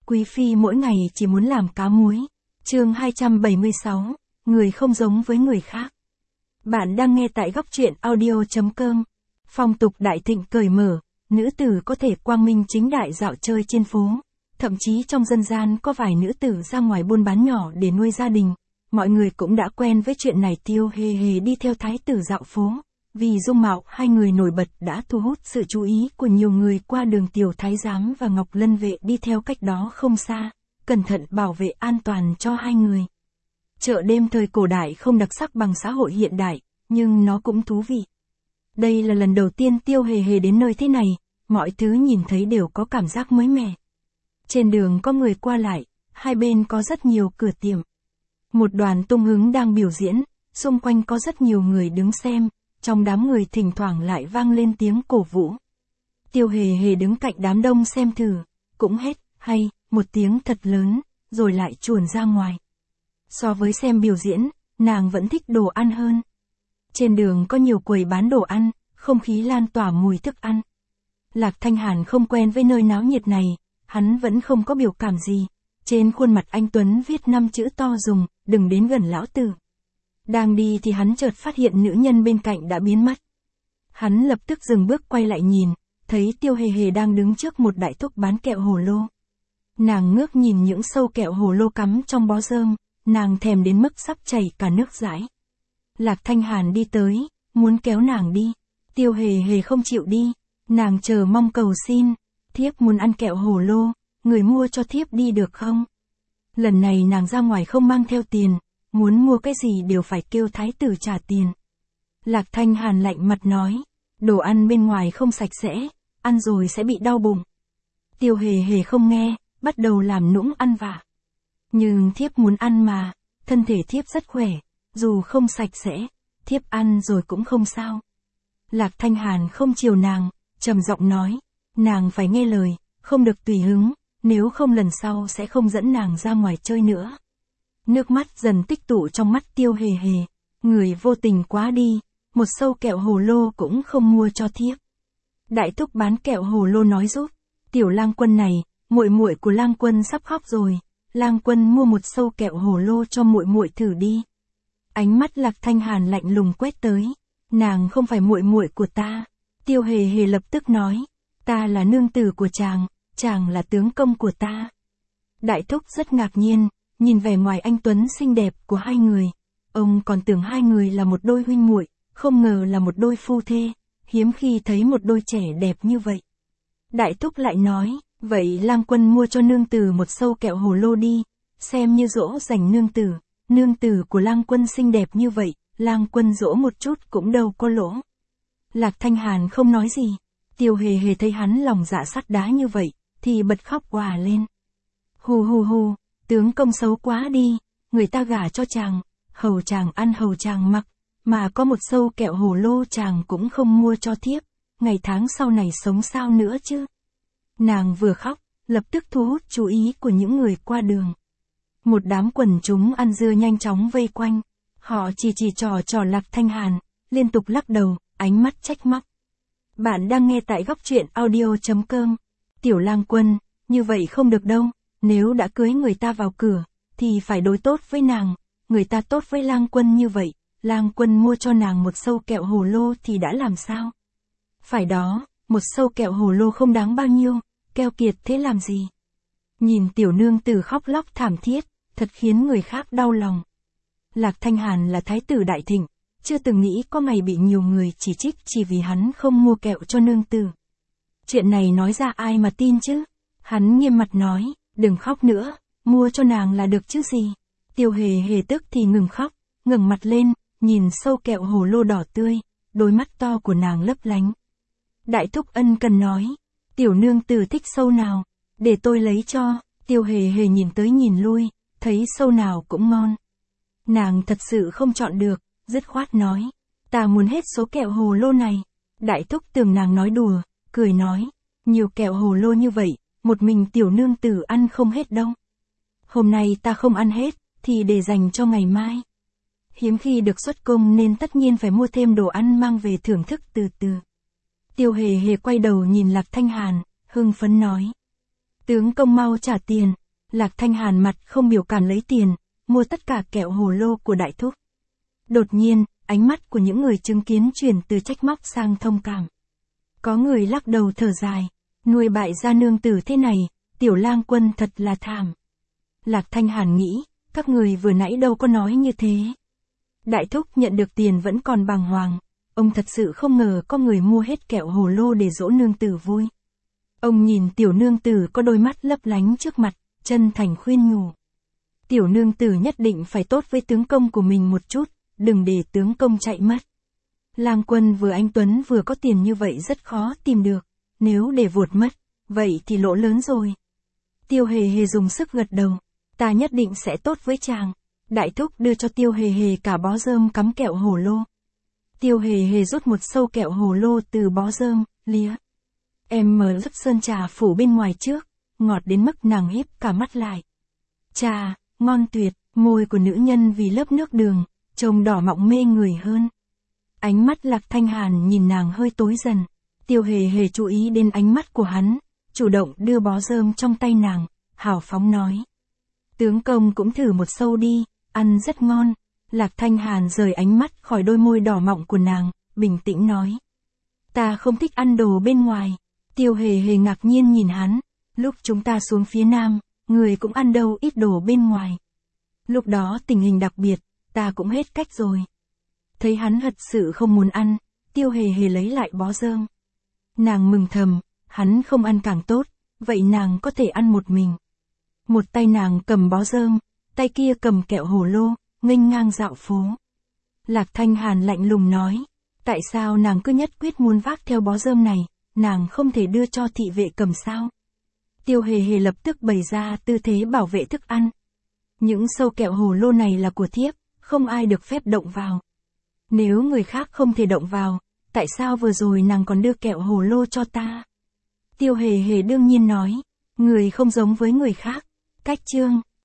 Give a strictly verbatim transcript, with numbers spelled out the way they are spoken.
Quý phi mỗi ngày chỉ muốn làm cá muối. Chương hai trăm bảy mươi sáu, người không giống với người khác. Bạn đang nghe tại góc truyện audio chấm com. Phong tục đại thịnh cởi mở, nữ tử có thể quang minh chính đại dạo chơi trên phố. Thậm chí trong dân gian có vài nữ tử ra ngoài buôn bán nhỏ để nuôi gia đình. Mọi người cũng đã quen với chuyện này. Tiêu Hề Hề đi theo thái tử dạo phố. Vì dung mạo hai người nổi bật đã thu hút sự chú ý của nhiều người qua đường. Tiểu thái giám và Ngọc Lân vệ đi theo cách đó không xa, cẩn thận bảo vệ an toàn cho hai người. Chợ đêm thời cổ đại không đặc sắc bằng xã hội hiện đại, nhưng nó cũng thú vị. Đây là lần đầu tiên Tiêu Hề Hề đến nơi thế này, mọi thứ nhìn thấy đều có cảm giác mới mẻ. Trên đường có người qua lại, hai bên có rất nhiều cửa tiệm. Một đoàn tung hứng đang biểu diễn, xung quanh có rất nhiều người đứng xem, trong đám người thỉnh thoảng lại vang lên tiếng cổ vũ. Tiêu Hề Hề đứng cạnh đám đông xem thử, cũng hét, hay, một tiếng thật lớn, rồi lại chuồn ra ngoài. So với xem biểu diễn, nàng vẫn thích đồ ăn hơn. Trên đường có nhiều quầy bán đồ ăn, không khí lan tỏa mùi thức ăn. Lạc Thanh Hàn không quen với nơi náo nhiệt này, hắn vẫn không có biểu cảm gì. Trên khuôn mặt anh Tuấn viết năm chữ to dùng, đừng đến gần lão tử. Đang đi thì hắn chợt phát hiện nữ nhân bên cạnh đã biến mất. Hắn lập tức dừng bước quay lại nhìn, thấy Tiêu Hề Hề đang đứng trước một đại thúc bán kẹo hồ lô. Nàng ngước nhìn những sâu kẹo hồ lô cắm trong bó rơm, nàng thèm đến mức sắp chảy cả nước dãi. Lạc Thanh Hàn đi tới, muốn kéo nàng đi. Tiêu Hề Hề không chịu đi, nàng chờ mong cầu xin, thiếp muốn ăn kẹo hồ lô, người mua cho thiếp đi được không? Lần này nàng ra ngoài không mang theo tiền, muốn mua cái gì đều phải kêu thái tử trả tiền. Lạc Thanh Hàn lạnh mặt nói, đồ ăn bên ngoài không sạch sẽ, ăn rồi sẽ bị đau bụng. Tiêu Hề Hề không nghe, bắt đầu làm nũng ăn vạ. Nhưng thiếp muốn ăn mà, thân thể thiếp rất khỏe, dù không sạch sẽ, thiếp ăn rồi cũng không sao. Lạc Thanh Hàn không chiều nàng, trầm giọng nói, nàng phải nghe lời, không được tùy hứng, nếu không lần sau sẽ không dẫn nàng ra ngoài chơi nữa. Nước mắt dần tích tụ trong mắt Tiêu Hề Hề, người vô tình quá đi, một sâu kẹo hồ lô cũng không mua cho thiếp. Đại thúc bán kẹo hồ lô nói giúp, tiểu lang quân này, muội muội của lang quân sắp khóc rồi, lang quân mua một sâu kẹo hồ lô cho muội muội thử đi. Ánh mắt Lạc Thanh Hàn lạnh lùng quét tới, nàng không phải muội muội của ta. Tiêu Hề Hề lập tức nói, ta là nương tử của chàng, chàng là tướng công của ta. Đại thúc rất ngạc nhiên, nhìn vẻ ngoài anh tuấn xinh đẹp của hai người, ông còn tưởng hai người là một đôi huynh muội, không ngờ là một đôi phu thê, hiếm khi thấy một đôi trẻ đẹp như vậy. Đại thúc lại nói, vậy lang quân mua cho nương tử một sâu kẹo hồ lô đi, xem như dỗ dành nương tử, nương tử của lang quân xinh đẹp như vậy, lang quân dỗ một chút cũng đâu có lỗ. Lạc Thanh Hàn không nói gì, Tiêu Hề Hề thấy hắn lòng dạ sắt đá như vậy, thì bật khóc òa lên. Hù hù hù, tướng công xấu quá đi, người ta gả cho chàng, hầu chàng ăn hầu chàng mặc, mà có một sâu kẹo hồ lô chàng cũng không mua cho thiếp, ngày tháng sau này sống sao nữa chứ. Nàng vừa khóc, lập tức thu hút chú ý của những người qua đường. Một đám quần chúng ăn dưa nhanh chóng vây quanh, họ chỉ chỉ trò trò Lạc Thanh Hàn, liên tục lắc đầu, ánh mắt trách móc. Bạn đang nghe tại góc truyện audio chấm com. Tiểu lang quân, như vậy không được đâu, nếu đã cưới người ta vào cửa, thì phải đối tốt với nàng, người ta tốt với lang quân như vậy, lang quân mua cho nàng một sâu kẹo hồ lô thì đã làm sao? Phải đó, một sâu kẹo hồ lô không đáng bao nhiêu, keo kiệt thế làm gì? Nhìn tiểu nương tử khóc lóc thảm thiết, thật khiến người khác đau lòng. Lạc Thanh Hàn là thái tử đại thịnh, chưa từng nghĩ có ngày bị nhiều người chỉ trích chỉ vì hắn không mua kẹo cho nương tử. Chuyện này nói ra ai mà tin chứ? Hắn nghiêm mặt nói, đừng khóc nữa, mua cho nàng là được chứ gì. Tiêu Hề Hề tức thì ngừng khóc, ngẩng mặt lên, nhìn sâu kẹo hồ lô đỏ tươi, đôi mắt to của nàng lấp lánh. Đại thúc ân cần nói, tiểu nương tử thích sâu nào, để tôi lấy cho. Tiêu Hề Hề nhìn tới nhìn lui, thấy sâu nào cũng ngon. Nàng thật sự không chọn được, dứt khoát nói, ta muốn hết số kẹo hồ lô này. Đại thúc tưởng nàng nói đùa, cười nói, nhiều kẹo hồ lô như vậy, một mình tiểu nương tử ăn không hết đâu. Hôm nay ta không ăn hết, thì để dành cho ngày mai. Hiếm khi được xuất cung nên tất nhiên phải mua thêm đồ ăn mang về thưởng thức từ từ. Tiêu Hề Hề quay đầu nhìn Lạc Thanh Hàn, hưng phấn nói. Tướng công mau trả tiền. Lạc Thanh Hàn mặt không biểu cảm lấy tiền, mua tất cả kẹo hồ lô của đại thúc. Đột nhiên, ánh mắt của những người chứng kiến chuyển từ trách móc sang thông cảm. Có người lắc đầu thở dài, nuôi bại gia nương tử thế này, tiểu lang quân thật là thảm. Lạc Thanh Hàn nghĩ, các người vừa nãy đâu có nói như thế. Đại thúc nhận được tiền vẫn còn bàng hoàng, ông thật sự không ngờ có người mua hết kẹo hồ lô để dỗ nương tử vui. Ông nhìn tiểu nương tử có đôi mắt lấp lánh trước mặt, chân thành khuyên nhủ. Tiểu nương tử nhất định phải tốt với tướng công của mình một chút, đừng để tướng công chạy mất. Lang quân vừa anh tuấn vừa có tiền như vậy rất khó tìm được, nếu để vụt mất, vậy thì lỗ lớn rồi. Tiêu hề hề dùng sức gật đầu, ta nhất định sẽ tốt với chàng. Đại thúc đưa cho tiêu hề hề cả bó rơm cắm kẹo hồ lô. Tiêu hề hề rút một sâu kẹo hồ lô từ bó rơm, lía. Em mở lớp sơn trà phủ bên ngoài trước, ngọt đến mức nàng híp cả mắt lại. Trà, ngon tuyệt, môi của nữ nhân vì lớp nước đường, trông đỏ mọng mê người hơn. Ánh mắt Lạc Thanh Hàn nhìn nàng hơi tối dần, tiêu hề hề chú ý đến ánh mắt của hắn, chủ động đưa bó rơm trong tay nàng, hào phóng nói. Tướng công cũng thử một sâu đi, ăn rất ngon. Lạc Thanh Hàn rời ánh mắt khỏi đôi môi đỏ mọng của nàng, bình tĩnh nói. Ta không thích ăn đồ bên ngoài. Tiêu hề hề ngạc nhiên nhìn hắn, lúc chúng ta xuống phía nam, người cũng ăn đâu ít đồ bên ngoài. Lúc đó tình hình đặc biệt, ta cũng hết cách rồi. Thấy hắn thật sự không muốn ăn, tiêu hề hề lấy lại bó rơm. Nàng mừng thầm, hắn không ăn càng tốt, vậy nàng có thể ăn một mình. Một tay nàng cầm bó rơm, tay kia cầm kẹo hồ lô, nghênh ngang dạo phố. Lạc Thanh Hàn lạnh lùng nói, tại sao nàng cứ nhất quyết muốn vác theo bó rơm này, nàng không thể đưa cho thị vệ cầm sao? Tiêu hề hề lập tức bày ra tư thế bảo vệ thức ăn. Những sâu kẹo hồ lô này là của thiếp, không ai được phép động vào. Nếu người khác không thể động vào, tại sao vừa rồi nàng còn đưa kẹo hồ lô cho ta? Tiêu hề hề đương nhiên nói, người không giống với người khác. Cách chương